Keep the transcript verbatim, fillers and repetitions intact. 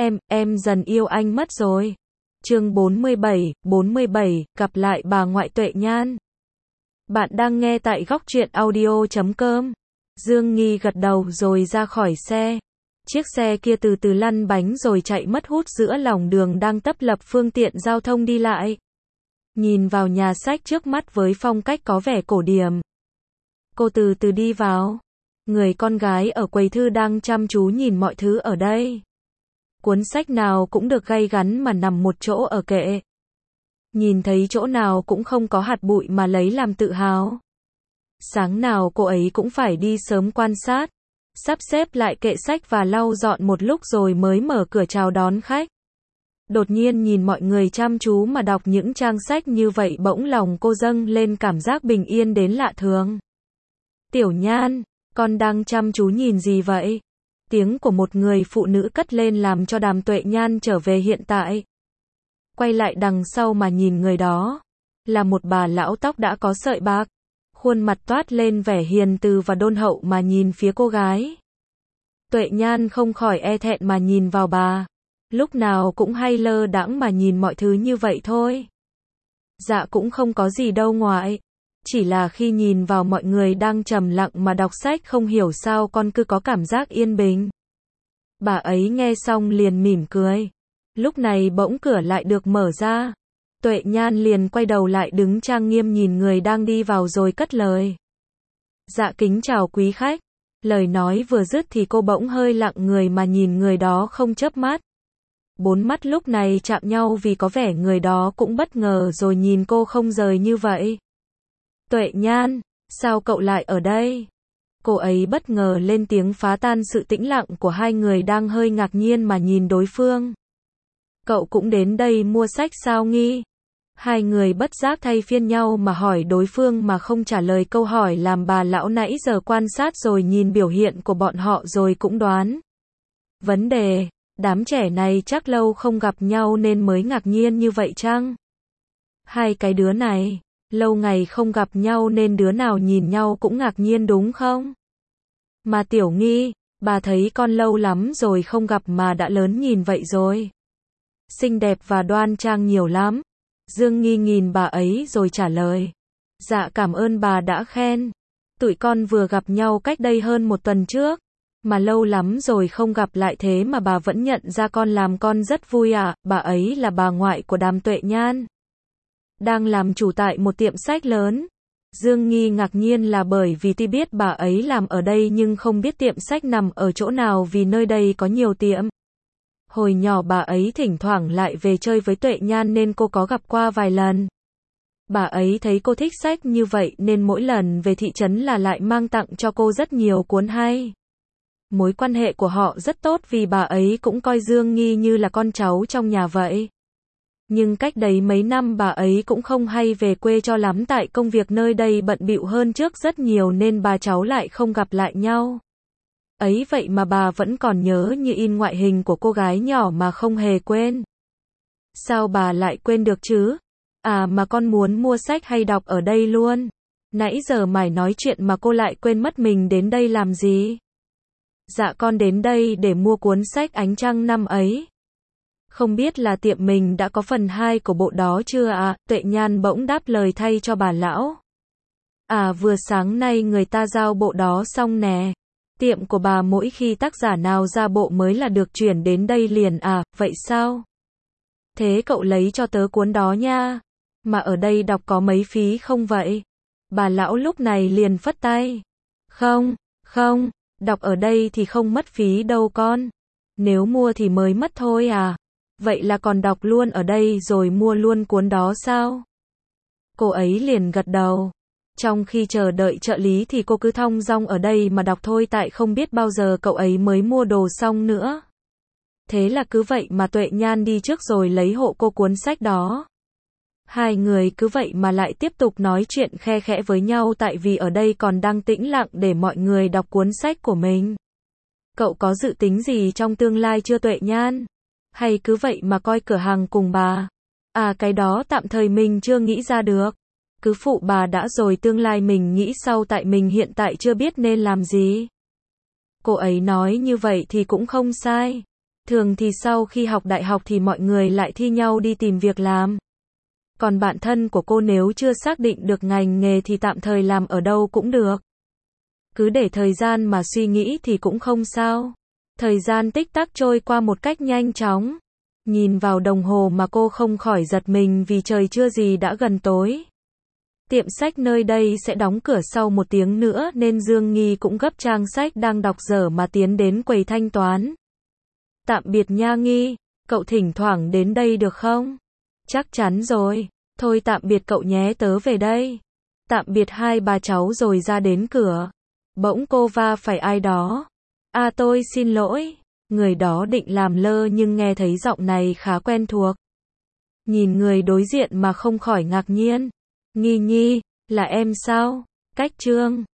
Em, em dần yêu anh mất rồi. Chương bốn mươi bảy, bốn mươi bảy, gặp lại bà ngoại Tuệ Nhan. Bạn đang nghe tại góc truyện audio chấm com. Dương Nghi gật đầu rồi ra khỏi xe. Chiếc xe kia từ từ lăn bánh rồi chạy mất hút giữa lòng đường đang tấp lập phương tiện giao thông đi lại. Nhìn vào nhà sách trước mắt với phong cách có vẻ cổ điển. Cô từ từ đi vào. Người con gái ở quầy thư đang chăm chú nhìn mọi thứ ở đây. Cuốn sách nào cũng được gay gắn mà nằm một chỗ ở kệ. Nhìn thấy chỗ nào cũng không có hạt bụi mà lấy làm tự hào. Sáng nào cô ấy cũng phải đi sớm quan sát, sắp xếp lại kệ sách và lau dọn một lúc rồi mới mở cửa chào đón khách. Đột nhiên nhìn mọi người chăm chú mà đọc những trang sách như vậy, bỗng lòng cô dâng lên cảm giác bình yên đến lạ thường. Tiểu Nhan, con đang chăm chú nhìn gì vậy? Tiếng của một người phụ nữ cất lên làm cho Đàm Tuệ Nhan trở về hiện tại. Quay lại đằng sau mà nhìn người đó, là một bà lão tóc đã có sợi bạc, khuôn mặt toát lên vẻ hiền từ và đôn hậu mà nhìn phía cô gái. Tuệ Nhan không khỏi e thẹn mà nhìn vào bà, lúc nào cũng hay lơ đãng mà nhìn mọi thứ như vậy thôi. Dạ cũng không có gì đâu ngoại. Chỉ là khi nhìn vào mọi người đang trầm lặng mà đọc sách không hiểu sao con cứ có cảm giác yên bình. Bà ấy nghe xong liền mỉm cười. Lúc này bỗng cửa lại được mở ra. Tuệ Nhan liền quay đầu lại đứng trang nghiêm nhìn người đang đi vào rồi cất lời. Dạ kính chào quý khách. Lời nói vừa dứt thì cô bỗng hơi lặng người mà nhìn người đó không chớp mắt. Bốn mắt lúc này chạm nhau vì có vẻ người đó cũng bất ngờ rồi nhìn cô không rời như vậy. Tuệ Nhan, sao cậu lại ở đây? Cô ấy bất ngờ lên tiếng phá tan sự tĩnh lặng của hai người đang hơi ngạc nhiên mà nhìn đối phương. Cậu cũng đến đây mua sách sao Nghi? Hai người bất giác thay phiên nhau mà hỏi đối phương mà không trả lời câu hỏi làm bà lão nãy giờ quan sát rồi nhìn biểu hiện của bọn họ rồi cũng đoán. Vấn đề, đám trẻ này chắc lâu không gặp nhau nên mới ngạc nhiên như vậy chăng? Hai cái đứa này, lâu ngày không gặp nhau nên đứa nào nhìn nhau cũng ngạc nhiên đúng không? Mà Tiểu Nghi, bà thấy con lâu lắm rồi không gặp mà đã lớn nhìn vậy rồi. Xinh đẹp và đoan trang nhiều lắm. Dương Nghi nhìn bà ấy rồi trả lời. Dạ cảm ơn bà đã khen. Tụi con vừa gặp nhau cách đây hơn một tuần trước. Mà lâu lắm rồi không gặp lại thế mà bà vẫn nhận ra con làm con rất vui ạ. À. Bà ấy là bà ngoại của Đàm Tuệ Nhan. Đang làm chủ tại một tiệm sách lớn. Dương Nghi ngạc nhiên là bởi vì tuy biết bà ấy làm ở đây nhưng không biết tiệm sách nằm ở chỗ nào vì nơi đây có nhiều tiệm. Hồi nhỏ bà ấy thỉnh thoảng lại về chơi với Tuệ Nhan nên cô có gặp qua vài lần. Bà ấy thấy cô thích sách như vậy nên mỗi lần về thị trấn là lại mang tặng cho cô rất nhiều cuốn hay. Mối quan hệ của họ rất tốt vì bà ấy cũng coi Dương Nghi như là con cháu trong nhà vậy. Nhưng cách đấy mấy năm bà ấy cũng không hay về quê cho lắm tại công việc nơi đây bận bịu hơn trước rất nhiều nên bà cháu lại không gặp lại nhau. Ấy vậy mà bà vẫn còn nhớ như in ngoại hình của cô gái nhỏ mà không hề quên. Sao bà lại quên được chứ? À mà con muốn mua sách hay đọc ở đây luôn. Nãy giờ mải nói chuyện mà cô lại quên mất mình đến đây làm gì? Dạ con đến đây để mua cuốn sách Ánh Trăng năm ấy. Không biết là tiệm mình đã có phần hai của bộ đó chưa ạ? À? Tuệ Nhan bỗng đáp lời thay cho bà lão. À vừa sáng nay người ta giao bộ đó xong nè. Tiệm của bà mỗi khi tác giả nào ra bộ mới là được chuyển đến đây liền à, vậy sao? Thế cậu lấy cho tớ cuốn đó nha. Mà ở đây đọc có mấy phí không vậy? Bà lão lúc này liền phất tay. Không, không, đọc ở đây thì không mất phí đâu con. Nếu mua thì mới mất thôi à. Vậy là còn đọc luôn ở đây rồi mua luôn cuốn đó sao? Cô ấy liền gật đầu. Trong khi chờ đợi trợ lý thì cô cứ thong dong ở đây mà đọc thôi tại không biết bao giờ cậu ấy mới mua đồ xong nữa. Thế là cứ vậy mà Tuệ Nhan đi trước rồi lấy hộ cô cuốn sách đó. Hai người cứ vậy mà lại tiếp tục nói chuyện khe khẽ với nhau tại vì ở đây còn đang tĩnh lặng để mọi người đọc cuốn sách của mình. Cậu có dự tính gì trong tương lai chưa Tuệ Nhan? Hay cứ vậy mà coi cửa hàng cùng bà? À cái đó tạm thời mình chưa nghĩ ra được. Cứ phụ bà đã rồi tương lai mình nghĩ sau tại mình hiện tại chưa biết nên làm gì. Cô ấy nói như vậy thì cũng không sai. Thường thì sau khi học đại học thì mọi người lại thi nhau đi tìm việc làm. Còn bạn thân của cô nếu chưa xác định được ngành nghề thì tạm thời làm ở đâu cũng được. Cứ để thời gian mà suy nghĩ thì cũng không sao. Thời gian tích tắc trôi qua một cách nhanh chóng. Nhìn vào đồng hồ mà cô không khỏi giật mình vì trời chưa gì đã gần tối. Tiệm sách nơi đây sẽ đóng cửa sau một tiếng nữa nên Dương Nghi cũng gấp trang sách đang đọc dở mà tiến đến quầy thanh toán. Tạm biệt nha Nghi, cậu thỉnh thoảng đến đây được không? Chắc chắn rồi, thôi tạm biệt cậu nhé, tớ về đây. Tạm biệt hai bà cháu rồi ra đến cửa. Bỗng cô va phải ai đó. À tôi xin lỗi. Người đó định làm lơ nhưng nghe thấy giọng này khá quen thuộc. Nhìn người đối diện mà không khỏi ngạc nhiên. Nghi Nhi, là em sao? Cách Trương.